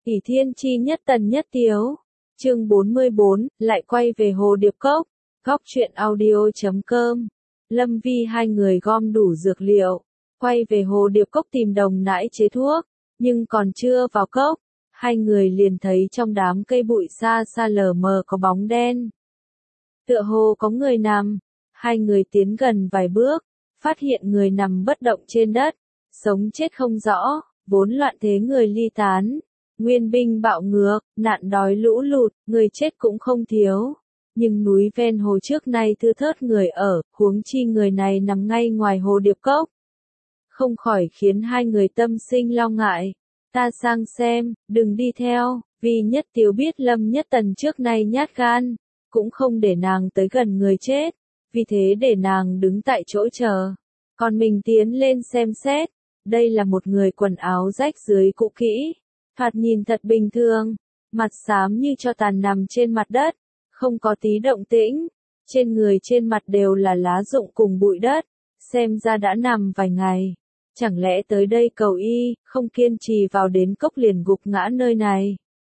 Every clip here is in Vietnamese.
ỷ thiên chi nhất tần nhất tiếu. Chương 44, lại quay về Hồ Điệp Cốc. Góc truyện audio.com. Lâm Vi hai người gom đủ dược liệu, quay về Hồ Điệp Cốc tìm Đồng Nãi chế thuốc, nhưng còn chưa vào cốc, hai người liền thấy trong đám cây bụi xa xa lờ mờ có bóng đen. Tựa hồ có người nằm, hai người tiến gần vài bước, phát hiện người nằm bất động trên đất, sống chết không rõ, vốn loạn thế người ly tán, nguyên binh bạo ngược, nạn đói lũ lụt, người chết cũng không thiếu. Nhưng núi ven hồ trước nay thưa thớt người ở, huống chi người này nằm ngay ngoài Hồ Điệp Cốc. Không khỏi khiến hai người tâm sinh lo ngại. Ta sang xem, đừng đi theo, vì Nhất Tiếu biết Lâm Nhất Tần trước nay nhát gan, cũng không để nàng tới gần người chết, vì thế để nàng đứng tại chỗ chờ. Còn mình tiến lên xem xét, đây là một người quần áo rách rưới cũ kỹ, thoạt nhìn thật bình thường, mặt xám như tro tàn nằm trên mặt đất, không có tí động tĩnh, trên người trên mặt đều là lá rụng cùng bụi đất, xem ra đã nằm vài ngày. Chẳng lẽ tới đây cầu y, không kiên trì vào đến cốc liền gục ngã nơi này.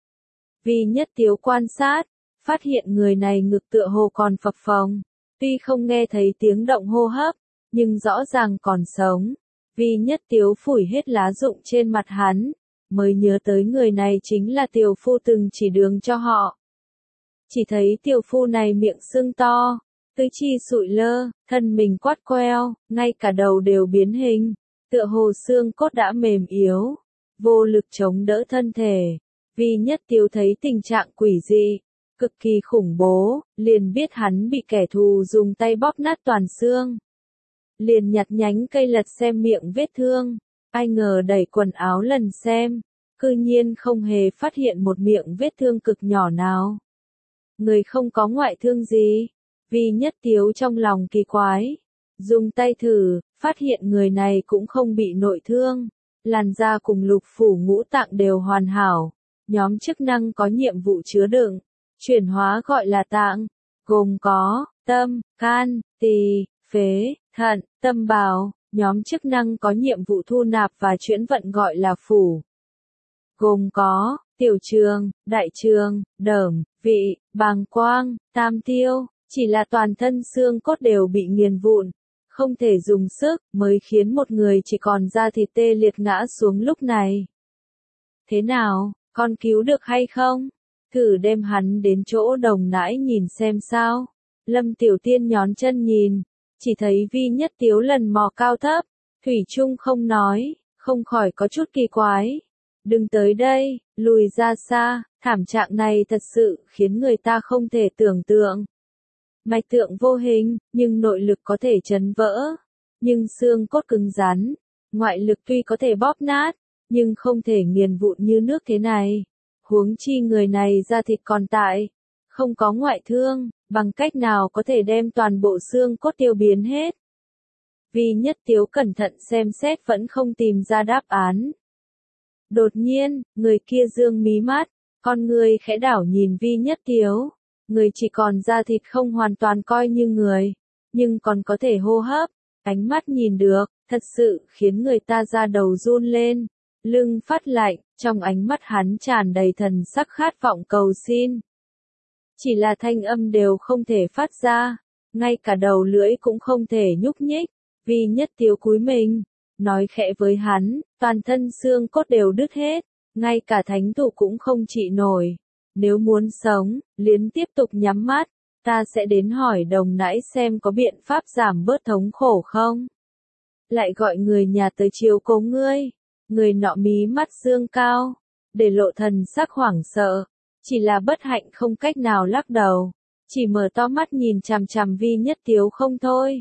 Vì Nhất Tiếu quan sát, phát hiện người này ngực tựa hồ còn phập phồng, tuy không nghe thấy tiếng động hô hấp, nhưng rõ ràng còn sống. Vì Nhất Tiếu phủi hết lá rụng trên mặt hắn, mới nhớ tới người này chính là tiểu phu từng chỉ đường cho họ. Chỉ thấy tiểu phu này miệng sưng to, tứ chi sụi lơ, thân mình quắt queo, ngay cả đầu đều biến hình, tựa hồ xương cốt đã mềm yếu, vô lực chống đỡ thân thể. Vì Nhất Tiếu thấy tình trạng quỷ dị, cực kỳ khủng bố, liền biết hắn bị kẻ thù dùng tay bóp nát toàn xương. Liền nhặt nhánh cây lật xem miệng vết thương, ai ngờ đẩy quần áo lần xem, cư nhiên không hề phát hiện một miệng vết thương cực nhỏ nào. Người không có ngoại thương gì, Vì Nhất Tiếu trong lòng kỳ quái. Dùng tay thử, phát hiện người này cũng không bị nội thương, làn da cùng lục phủ ngũ tạng đều hoàn hảo. Nhóm chức năng có nhiệm vụ chứa đựng, chuyển hóa gọi là tạng, gồm có tâm, can, tỳ, phế, thận, tâm bào. Nhóm chức năng có nhiệm vụ thu nạp và chuyển vận gọi là phủ, gồm có tiểu trường, đại trường, đờm, vị, bàng quang, tam tiêu. Chỉ là toàn thân xương cốt đều bị nghiền vụn, không thể dùng sức, mới khiến một người chỉ còn da thịt tê liệt ngã xuống lúc này. Thế nào, con cứu được hay không? Thử đem hắn đến chỗ Đồng Nãi nhìn xem sao. Lâm Tiểu Tiên nhón chân nhìn, chỉ thấy Vi Nhất Tiếu lần mò cao thấp, thủy chung không nói, không khỏi có chút kỳ quái. Đừng tới đây, lùi ra xa, thảm trạng này thật sự khiến người ta không thể tưởng tượng. Mạch tượng vô hình, nhưng nội lực có thể chấn vỡ, nhưng xương cốt cứng rắn, ngoại lực tuy có thể bóp nát, nhưng không thể nghiền vụn như nước thế này. Huống chi người này da thịt còn tại, không có ngoại thương, bằng cách nào có thể đem toàn bộ xương cốt tiêu biến hết. Vì Nhất Tiếu cẩn thận xem xét vẫn không tìm ra đáp án. Đột nhiên, người kia dương mí mắt, con người khẽ đảo nhìn Vi Nhất Tiếu. Người chỉ còn da thịt không hoàn toàn coi như người, nhưng còn có thể hô hấp, ánh mắt nhìn được, thật sự khiến người ta da đầu run lên, lưng phát lạnh, trong ánh mắt hắn tràn đầy thần sắc khát vọng cầu xin. Chỉ là thanh âm đều không thể phát ra, ngay cả đầu lưỡi cũng không thể nhúc nhích. Vì Nhất Tiếu cúi mình, nói khẽ với hắn, toàn thân xương cốt đều đứt hết, ngay cả thánh thủ cũng không trị nổi. Nếu muốn sống, liền tiếp tục nhắm mắt, ta sẽ đến hỏi Đồng Nãi xem có biện pháp giảm bớt thống khổ không. Lại gọi người nhà tới chiếu cố ngươi. Người nọ mí mắt dương cao, để lộ thần sắc hoảng sợ, chỉ là bất hạnh không cách nào lắc đầu, chỉ mở to mắt nhìn chằm chằm Vi Nhất Tiếu không thôi.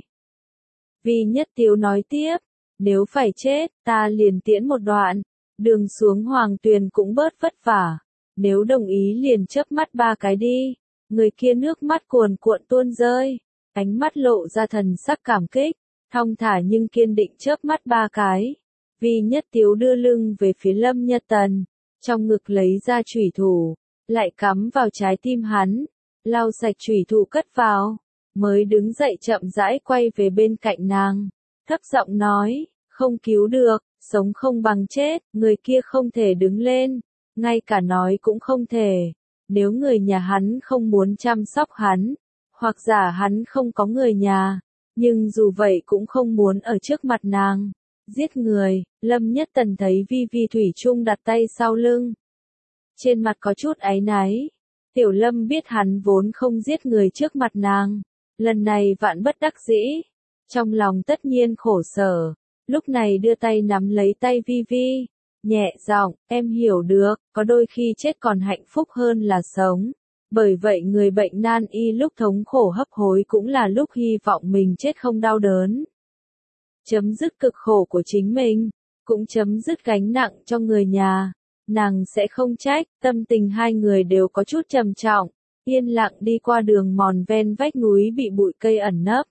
Vi Nhất Tiếu nói tiếp, nếu phải chết, ta liền tiễn một đoạn, đường xuống Hoàng Tuyền cũng bớt vất vả. Nếu đồng ý liền chớp mắt 3 cái đi. Người kia nước mắt cuồn cuộn tuôn rơi, ánh mắt lộ ra thần sắc cảm kích, thong thả nhưng kiên định chớp mắt 3 cái. Vì Nhất Tiếu đưa lưng về phía Lâm Nhất Tần, trong ngực lấy ra chủy thủ, lại cắm vào trái tim hắn, lau sạch chủy thủ cất vào, mới đứng dậy chậm rãi quay về bên cạnh nàng, thấp giọng nói, không cứu được, sống không bằng chết. Người kia không thể đứng lên, ngay cả nói cũng không thể. Nếu người nhà hắn không muốn chăm sóc hắn, hoặc giả hắn không có người nhà, nhưng dù vậy cũng không muốn ở trước mặt nàng giết người. Lâm Nhất Tần thấy Vi Vi thủy chung đặt tay sau lưng, trên mặt có chút áy náy. Tiểu Lâm biết hắn vốn không giết người trước mặt nàng, lần này vạn bất đắc dĩ, trong lòng tất nhiên khổ sở, lúc này đưa tay nắm lấy tay Vi Vi, nhẹ giọng, em hiểu được, có đôi khi chết còn hạnh phúc hơn là sống. Bởi vậy người bệnh nan y lúc thống khổ hấp hối cũng là lúc hy vọng mình chết không đau đớn. Chấm dứt cực khổ của chính mình, cũng chấm dứt gánh nặng cho người nhà. Nàng sẽ không trách. Tâm tình hai người đều có chút trầm trọng, yên lặng đi qua đường mòn ven vách núi bị bụi cây ẩn nấp.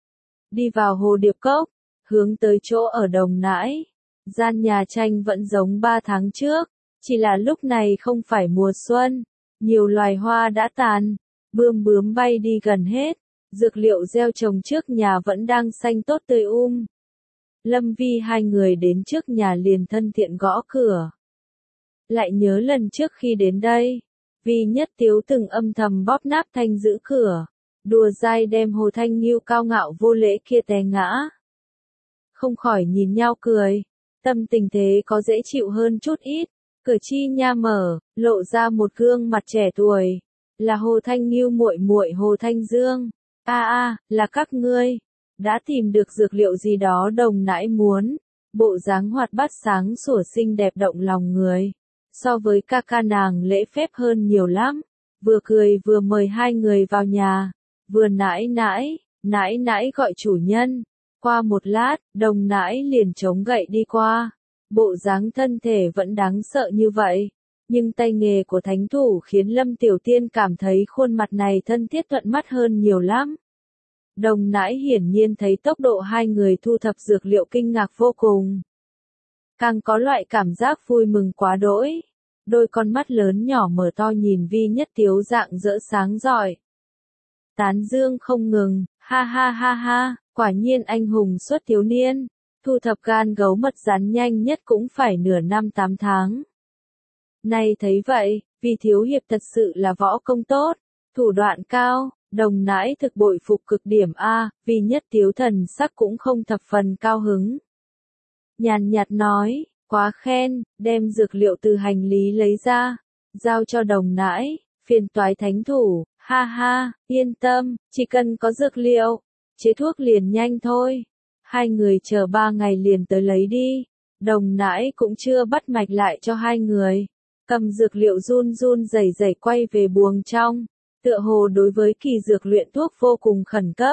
Đi vào Hồ Điệp Cốc, hướng tới chỗ ở Đồng Nãi. Gian nhà tranh vẫn giống 3 tháng trước, chỉ là lúc này không phải mùa xuân, nhiều loài hoa đã tàn, bướm bay đi gần hết, dược liệu gieo trồng trước nhà vẫn đang xanh tốt tươi Lâm Vi hai người đến trước nhà liền thân thiện gõ cửa. Lại nhớ lần trước khi đến đây, Vi Nhất Tiếu từng âm thầm bóp nát thanh giữ cửa, đùa dai đem Hồ Thanh Nghiêu cao ngạo vô lễ kia té ngã. Không khỏi nhìn nhau cười, tâm tình thế có dễ chịu hơn chút ít. Cửa chi nha mở, lộ ra một gương mặt trẻ tuổi, là Hồ Thanh Nghiêu muội muội Hồ Thanh Dương. Là các ngươi đã tìm được dược liệu gì đó Đồng Nãi muốn. Bộ dáng hoạt bát sáng sủa xinh đẹp động lòng người, so với ca ca nàng lễ phép hơn nhiều lắm. Vừa cười vừa mời hai người vào nhà, vừa nãi nãi gọi chủ nhân. Qua một lát, Đồng Nãi liền chống gậy đi qua. Bộ dáng thân thể vẫn đáng sợ như vậy, nhưng tay nghề của thánh thủ khiến Lâm Tiểu Tiên cảm thấy khuôn mặt này thân thiết thuận mắt hơn nhiều lắm. Đồng Nãi hiển nhiên thấy tốc độ hai người thu thập dược liệu kinh ngạc vô cùng. Càng có loại cảm giác vui mừng quá đỗi. Đôi con mắt lớn nhỏ mở to nhìn Vi Nhất Tiếu dạng dỡ sáng rọi. Tán dương không ngừng, ha, quả nhiên anh hùng xuất thiếu niên. Thu thập gan gấu mật rắn nhanh nhất cũng phải nửa năm 8 tháng. Nay thấy vậy, Vi thiếu hiệp thật sự là võ công tốt, thủ đoạn cao. Đồng Nãi thực bội phục cực điểm Vi Nhất Tiếu thần sắc cũng không thập phần cao hứng. Nhàn nhạt nói, quá khen, đem dược liệu từ hành lý lấy ra, giao cho Đồng Nãi, phiền toái thánh thủ, ha, yên tâm, chỉ cần có dược liệu, chế thuốc liền nhanh thôi. Hai người chờ 3 ngày liền tới lấy đi. Đồng Nãi cũng chưa bắt mạch lại cho hai người, cầm dược liệu run rẩy quay về buồng trong, tựa hồ đối với kỳ dược luyện thuốc vô cùng khẩn cấp.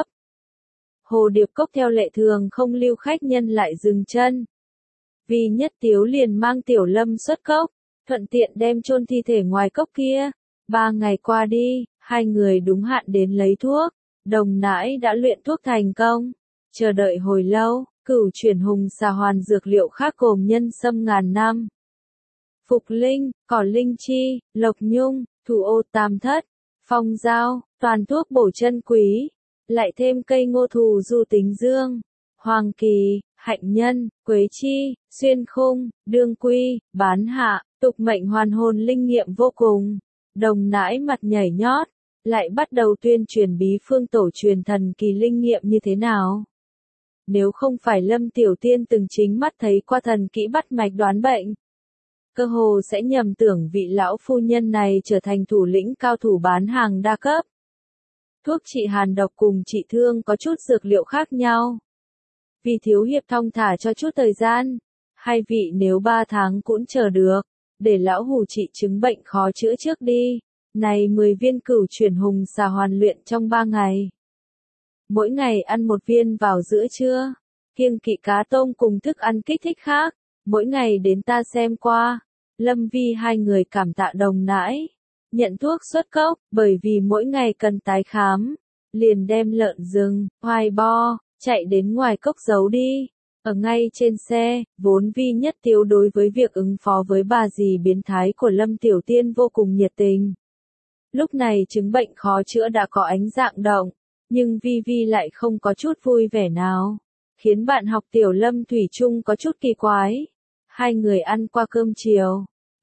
Hồ Điệp Cốc theo lệ thường không lưu khách nhân lại dừng chân. Vi Nhất Tiếu liền mang Tiểu Lâm xuất cốc, thuận tiện đem chôn thi thể ngoài cốc kia. 3 ngày qua đi, hai người đúng hạn đến lấy thuốc. Đồng Nãi đã luyện thuốc thành công. Chờ đợi hồi lâu, Cửu chuyển hùng xà hoàn dược liệu khác gồm nhân sâm ngàn năm, phục linh, cỏ linh chi, lộc nhung, thủ ô tam thất, phong dao, toàn thuốc bổ chân quý, lại thêm cây ngô thù du tính dương, hoàng kỳ, hạnh nhân, quế chi, xuyên khung, đương quy, bán hạ, tục mệnh hoàn hồn linh nghiệm vô cùng. Đồng Nãi mặt nhảy nhót, lại bắt đầu tuyên truyền bí phương tổ truyền thần kỳ linh nghiệm như thế nào. Nếu không phải Lâm Tiểu Tiên từng chính mắt thấy qua thần kỹ bắt mạch đoán bệnh, cơ hồ sẽ nhầm tưởng vị lão phu nhân này trở thành thủ lĩnh cao thủ bán hàng đa cấp. Thuốc trị hàn độc cùng trị thương có chút dược liệu khác nhau. Vì thiếu hiệp thong thả cho chút thời gian, hai vị nếu 3 tháng cũng chờ được, để lão hù trị chứng bệnh khó chữa trước đi. Này 10 viên Cửu chuyển hùng xà hoàn luyện trong 3 ngày. Mỗi ngày ăn 1 viên vào giữa trưa, kiêng kỵ cá tôm cùng thức ăn kích thích khác, mỗi ngày đến ta xem qua. Lâm Vi hai người cảm tạ Đồng Nãi, nhận thuốc xuất cốc, bởi vì mỗi ngày cần tái khám, liền đem lợn rừng, hoài bo, chạy đến ngoài cốc giấu đi. Ở ngay trên xe, vốn Vi Nhất Tiếu đối với việc ứng phó với bà dì biến thái của Lâm Tiểu Tiên vô cùng nhiệt tình. Lúc này chứng bệnh khó chữa đã có ánh dạng động, nhưng Vi Vi lại không có chút vui vẻ nào, khiến bạn học Tiểu Lâm thủy chung có chút kỳ quái. Hai người ăn qua cơm chiều,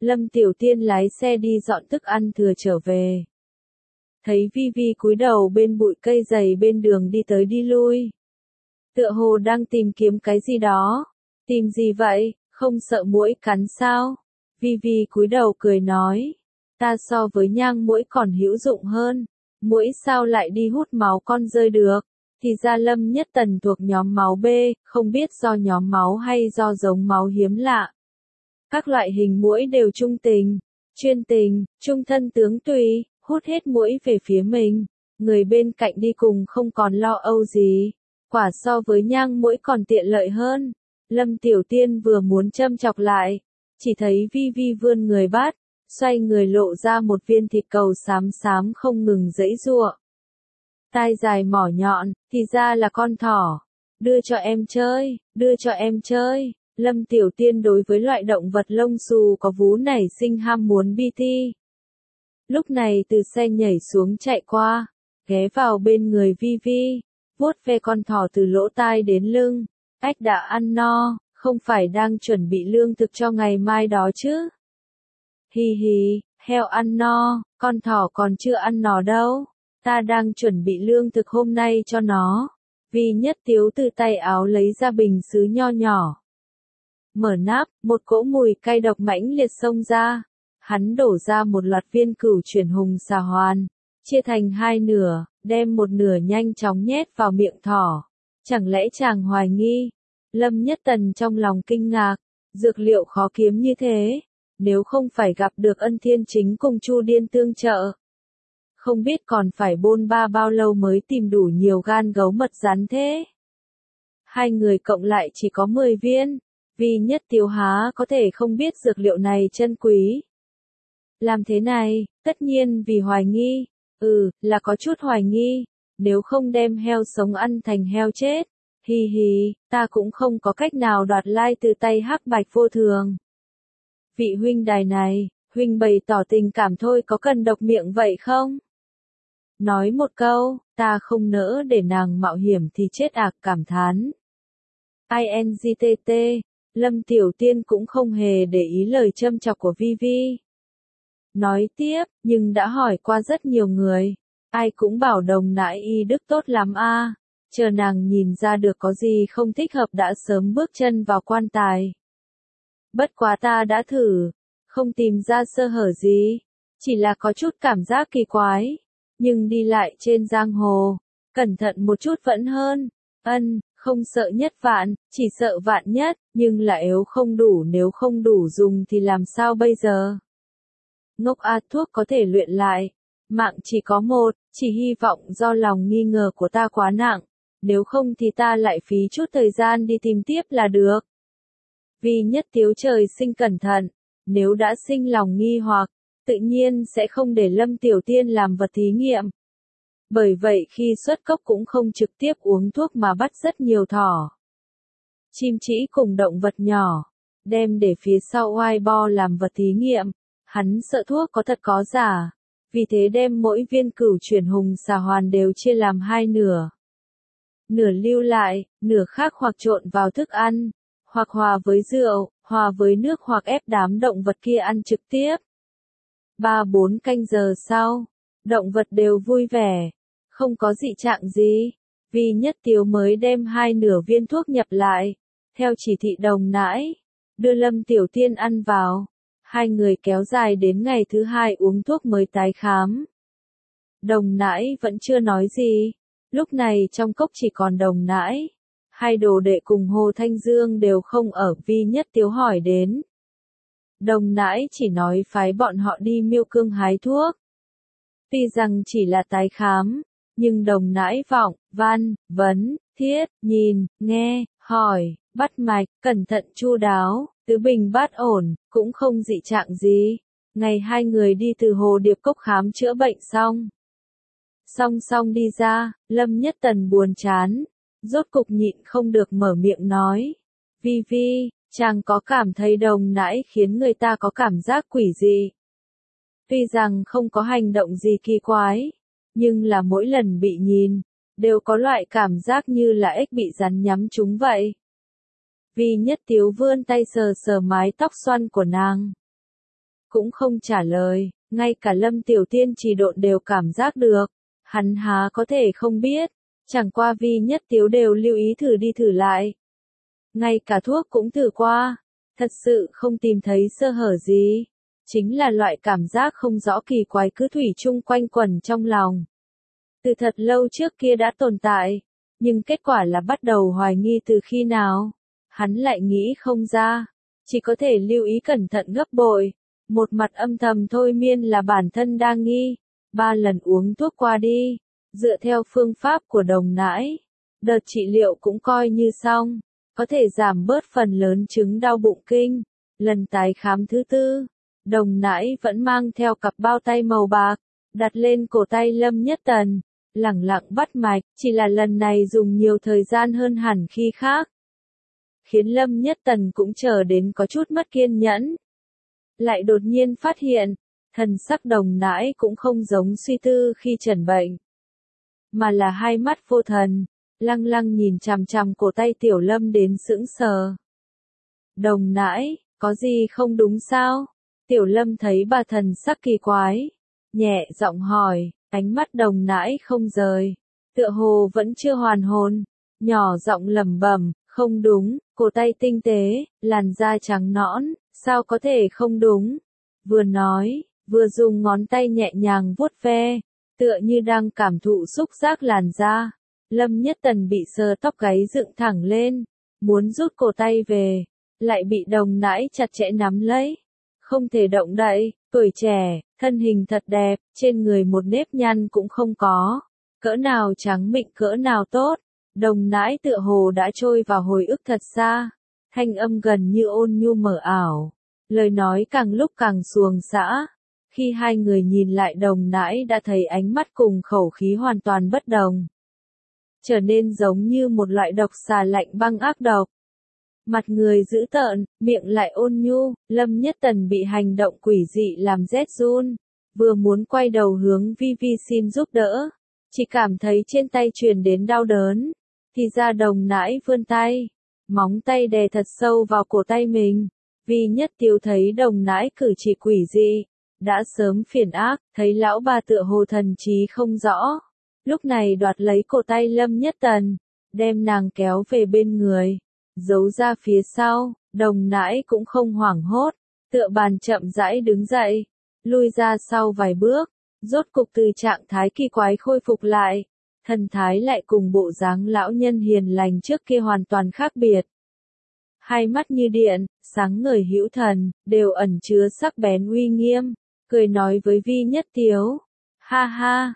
Lâm Tiểu Tiên lái xe đi dọn thức ăn thừa trở về. Thấy Vi Vi cúi đầu bên bụi cây dày bên đường đi tới đi lui. Tựa hồ đang tìm kiếm cái gì đó. Tìm gì vậy, không sợ muỗi cắn sao? Vi Vi cúi đầu cười nói. Ta so với nhang muỗi còn hữu dụng hơn. Muỗi sao lại đi hút máu con rơi được? Thì ra Lâm Nhất Tần thuộc nhóm máu B, không biết do nhóm máu hay do giống máu hiếm lạ. Các loại hình muỗi đều trung tình, chuyên tình, trung thân tướng tùy, hút hết muỗi về phía mình. Người bên cạnh đi cùng không còn lo âu gì. Quả so với nhang muỗi còn tiện lợi hơn. Lâm Tiểu Tiên vừa muốn châm chọc lại, chỉ thấy Vi Vi vươn người bắt, xoay người lộ ra một viên thịt cầu xám xám không ngừng giãy giụa. Tai dài mỏ nhọn, thì ra là con thỏ. Đưa cho em chơi, đưa cho em chơi. Lâm Tiểu Tiên đối với loại động vật lông xù có vú nảy sinh ham muốn BT. Lúc này từ xe nhảy xuống chạy qua, ghé vào bên người Vi Vi, vuốt ve con thỏ từ lỗ tai đến lưng. Ếch đã ăn no, không phải đang chuẩn bị lương thực cho ngày mai đó chứ? Hi hi, heo ăn no, con thỏ còn chưa ăn no đâu. Ta đang chuẩn bị lương thực hôm nay cho nó. Vi Nhất Tiếu từ tay áo lấy ra bình sứ nho nhỏ. Mở nắp, một cỗ mùi cay độc mãnh liệt xông ra. Hắn đổ ra một loạt viên cửu chuyển hùng xà hoàn, chia thành hai nửa, đem một nửa nhanh chóng nhét vào miệng thỏ. Chẳng lẽ chàng hoài nghi? Lâm Nhất Tần trong lòng kinh ngạc, dược liệu khó kiếm như thế, nếu không phải gặp được Ân Thiên Chính cùng Chu Điên tương trợ. Không biết còn phải bôn ba bao lâu mới tìm đủ nhiều gan gấu mật rắn thế. Hai người cộng lại chỉ có 10 viên, Vi Nhất Tiếu há có thể không biết dược liệu này chân quý. Làm thế này, tất nhiên vì hoài nghi, là có chút hoài nghi, nếu không đem heo sống ăn thành heo chết. Hi hi, ta cũng không có cách nào đoạt lai từ tay Hắc Bạch Vô Thường. Vị huynh đài này, huynh bày tỏ tình cảm thôi có cần độc miệng vậy không? Nói một câu, ta không nỡ để nàng mạo hiểm thì chết cảm thán. INGTT, Lâm Tiểu Tiên cũng không hề để ý lời châm chọc của Vi Vi. Nói tiếp, nhưng đã hỏi qua rất nhiều người, ai cũng bảo Đồng Nãi y đức tốt lắm a. Chờ nàng nhìn ra được có gì không thích hợp đã sớm bước chân vào quan tài. Bất quá ta đã thử, không tìm ra sơ hở gì, chỉ là có chút cảm giác kỳ quái, nhưng đi lại trên giang hồ, cẩn thận một chút vẫn hơn. Không sợ nhất vạn, chỉ sợ vạn nhất, nhưng là nếu không đủ dùng thì làm sao bây giờ? Ngốc thuốc có thể luyện lại, mạng chỉ có một, chỉ hy vọng do lòng nghi ngờ của ta quá nặng. Nếu không thì ta lại phí chút thời gian đi tìm tiếp là được. Vi Nhất Tiếu trời sinh cẩn thận, nếu đã sinh lòng nghi hoặc, tự nhiên sẽ không để Lâm Tiểu Tiên làm vật thí nghiệm. Bởi vậy khi xuất cốc cũng không trực tiếp uống thuốc mà bắt rất nhiều thỏ, chim trĩ cùng động vật nhỏ, đem để phía sau oai bo làm vật thí nghiệm. Hắn sợ thuốc có thật có giả, vì thế đem mỗi viên cửu chuyển hùng xà hoàn đều chia làm hai nửa. Nửa lưu lại, nửa khác hoặc trộn vào thức ăn, hoặc hòa với rượu, hòa với nước hoặc ép đám động vật kia ăn trực tiếp. 3-4 canh giờ sau, động vật đều vui vẻ, không có dị trạng gì. Vi Nhất Tiếu mới đem hai nửa viên thuốc nhập lại, theo chỉ thị Đồng Nãi, đưa Lâm Tiểu Tiên ăn vào. Hai người kéo dài đến ngày thứ hai uống thuốc mới tái khám. Đồng Nãi vẫn chưa nói gì. Lúc này trong cốc chỉ còn Đồng Nãi. Hai đồ đệ cùng Hồ Thanh Dương đều không ở. Vi Nhất Tiếu hỏi đến. Đồng Nãi chỉ nói phái bọn họ đi Miêu Cương hái thuốc. Tuy rằng chỉ là tái khám, nhưng Đồng Nãi vọng, văn, vấn, thiết, nhìn, nghe, hỏi, bắt mạch, cẩn thận chu đáo, tứ bình bát ổn, cũng không dị trạng gì. Ngày hai người đi từ Hồ Điệp Cốc khám chữa bệnh xong. Song song đi ra, Lâm Nhất Tần buồn chán, rốt cục nhịn không được mở miệng nói. Vi Vi, chàng có cảm thấy Đồng Nãi khiến người ta có cảm giác quỷ dị. Tuy rằng không có hành động gì kỳ quái, nhưng là mỗi lần bị nhìn, đều có loại cảm giác như là ếch bị rắn nhắm trúng vậy. Vi Nhất Tiếu vươn tay sờ sờ mái tóc xoăn của nàng. cũng không trả lời, ngay cả Lâm Tiểu Tiên Trì Độn đều cảm giác được, hắn há có thể không biết, chẳng qua Vi Nhất Tiếu đều lưu ý thử đi thử lại. Ngay cả thuốc cũng thử qua, thật sự không tìm thấy sơ hở gì, chính là loại cảm giác không rõ kỳ quái cứ thủy chung quanh quẩn trong lòng. Từ thật lâu trước kia đã tồn tại, nhưng kết quả là bắt đầu hoài nghi từ khi nào, hắn lại nghĩ không ra, chỉ có thể lưu ý cẩn thận gấp bội, một mặt âm thầm thôi miên là bản thân đang nghi, 3 lần uống thuốc qua đi, dựa theo phương pháp của Đồng Nãi, đợt trị liệu cũng coi như xong, có thể giảm bớt phần lớn chứng đau bụng kinh. Lần tái khám thứ 4, Đồng Nãi vẫn mang theo cặp bao tay màu bạc, đặt lên cổ tay Lâm Nhất Tần, lẳng lặng bắt mạch, chỉ là lần này dùng nhiều thời gian hơn hẳn khi khác. Khiến Lâm Nhất Tần cũng chờ đến có chút mất kiên nhẫn. Lại đột nhiên phát hiện, thần sắc Đồng Nãi cũng không giống suy tư khi chẩn bệnh, mà là hai mắt vô thần, lăng lăng nhìn chằm chằm cổ tay Tiểu Lâm đến sững sờ. Đồng Nãi, có gì không đúng sao? Tiểu Lâm thấy bà thần sắc kỳ quái, nhẹ giọng hỏi, ánh mắt Đồng Nãi không rời, tựa hồ vẫn chưa hoàn hồn, nhỏ giọng lẩm bẩm, không đúng, cổ tay tinh tế, làn da trắng nõn, sao có thể không đúng? Vừa nói, vừa dùng ngón tay nhẹ nhàng vuốt ve, tựa như đang cảm thụ xúc giác làn da. Lâm Nhất Tần bị sờ tóc gáy dựng thẳng lên, muốn rút cổ tay về, lại bị Đồng Nãi chặt chẽ nắm lấy. Không thể động đậy, tuổi trẻ, thân hình thật đẹp, trên người một nếp nhăn cũng không có. Cỡ nào trắng mịn cỡ nào tốt, Đồng Nãi tựa hồ đã trôi vào hồi ức thật xa. Thanh âm gần như ôn nhu mờ ảo, lời nói càng lúc càng xuồng xã. Khi hai người nhìn lại Đồng Nãi đã thấy ánh mắt cùng khẩu khí hoàn toàn bất đồng. Trở nên giống như một loại độc xà lạnh băng ác độc. Mặt người dữ tợn, miệng lại ôn nhu, Lâm Nhất Tần bị hành động quỷ dị làm rét run, vừa muốn quay đầu hướng Vi Vi xin giúp đỡ, chỉ cảm thấy trên tay truyền đến đau đớn, thì ra Đồng Nãi vươn tay, móng tay đè thật sâu vào cổ tay mình. Vi Nhất Tiếu thấy Đồng Nãi cử chỉ quỷ dị, đã sớm phiền ác, thấy lão bà tựa hồ thần trí không rõ, lúc này đoạt lấy cổ tay Lâm Nhất Tần, đem nàng kéo về bên người, giấu ra phía sau. Đồng Nãi cũng không hoảng hốt, tựa bàn chậm rãi đứng dậy, lui ra sau vài bước, rốt cục từ trạng thái kỳ quái khôi phục lại, thần thái lại cùng bộ dáng lão nhân hiền lành trước kia hoàn toàn khác biệt. Hai mắt như điện, sáng ngời hữu thần, đều ẩn chứa sắc bén uy nghiêm, cười nói với Vi Nhất Tiếu, ha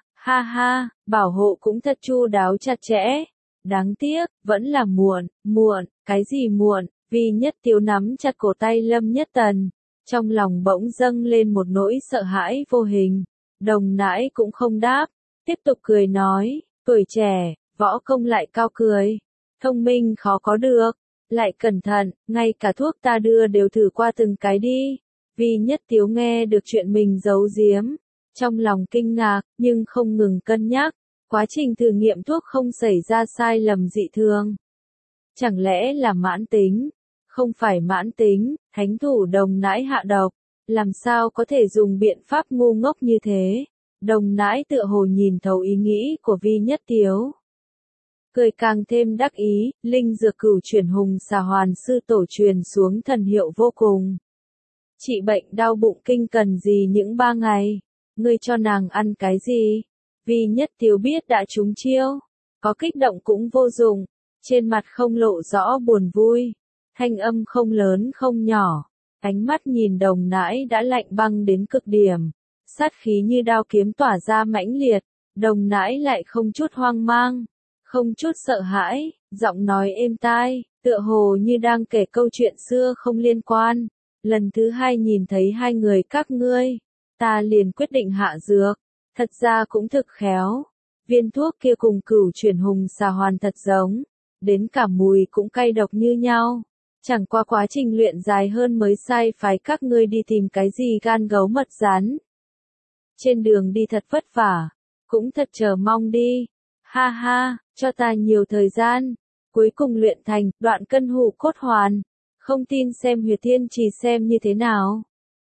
ha, bảo hộ cũng thật chu đáo chặt chẽ. Đáng tiếc, vẫn là muộn, cái gì muộn? Vi Nhất Tiếu nắm chặt cổ tay Lâm Nhất Tần, trong lòng bỗng dâng lên một nỗi sợ hãi vô hình. Đồng Nãi cũng không đáp, tiếp tục cười nói, tuổi trẻ, võ công lại cao cười, thông minh khó có được, lại cẩn thận, ngay cả thuốc ta đưa đều thử qua từng cái đi. Vi Nhất Tiếu nghe được chuyện mình giấu giếm, trong lòng kinh ngạc, nhưng không ngừng cân nhắc. Quá trình thử nghiệm thuốc không xảy ra sai lầm dị thường. Chẳng lẽ là mãn tính? Không phải mãn tính, thánh thủ Đồng Nãi hạ độc, làm sao có thể dùng biện pháp ngu ngốc như thế? Đồng Nãi tựa hồ nhìn thấu ý nghĩ của Vi Nhất Tiếu. Cười càng thêm đắc ý, linh dược cửu chuyển hùng xà hoàn sư tổ truyền xuống thần hiệu vô cùng. Trị bệnh đau bụng kinh cần gì những 3 ngày? Ngươi cho nàng ăn cái gì? Vi Nhất Tiếu biết đã trúng chiêu, có kích động cũng vô dụng, trên mặt không lộ rõ buồn vui, thanh âm không lớn không nhỏ, ánh mắt nhìn Đồng Nãi đã lạnh băng đến cực điểm, sát khí như đao kiếm tỏa ra mãnh liệt, Đồng Nãi lại không chút hoang mang, không chút sợ hãi, giọng nói êm tai, tựa hồ như đang kể câu chuyện xưa không liên quan. Lần thứ 2 nhìn thấy hai người các ngươi, ta liền quyết định hạ dược. Thật ra cũng thực khéo, viên thuốc kia cùng cửu chuyển hùng xà hoàn thật giống, đến cả mùi cũng cay độc như nhau. Chẳng qua quá trình luyện dài hơn mới sai phái các ngươi đi tìm cái gì gan gấu mật rắn. Trên đường đi thật vất vả, cũng thật chờ mong đi. Ha, cho ta nhiều thời gian, cuối cùng luyện thành đoạn cân hụ cốt hoàn. Không tin xem Huyệt Thiên Trì xem như thế nào.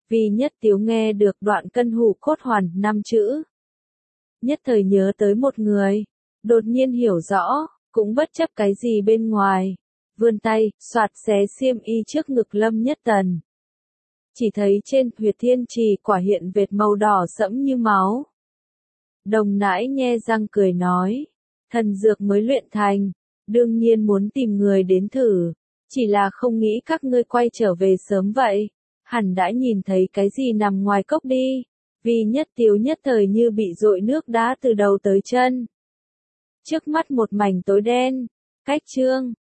Vi Nhất Tiếu nghe được đoạn cân hủ cốt hoàn 5 chữ. Nhất thời nhớ tới một người, đột nhiên hiểu rõ, cũng bất chấp cái gì bên ngoài. Vươn tay, soạt xé xiêm y trước ngực Lâm Nhất Tần. Chỉ thấy trên huyệt thiên trì quả hiện vệt màu đỏ sẫm như máu. Đồng nãi nhe răng cười nói, thần dược mới luyện thành, đương nhiên muốn tìm người đến thử, chỉ là không nghĩ các ngươi quay trở về sớm vậy, hẳn đã nhìn thấy cái gì nằm ngoài cốc đi. Vi Nhất Tiếu nhất thời như bị dội nước đá từ đầu tới chân. Trước mắt một mảnh tối đen, cách chương.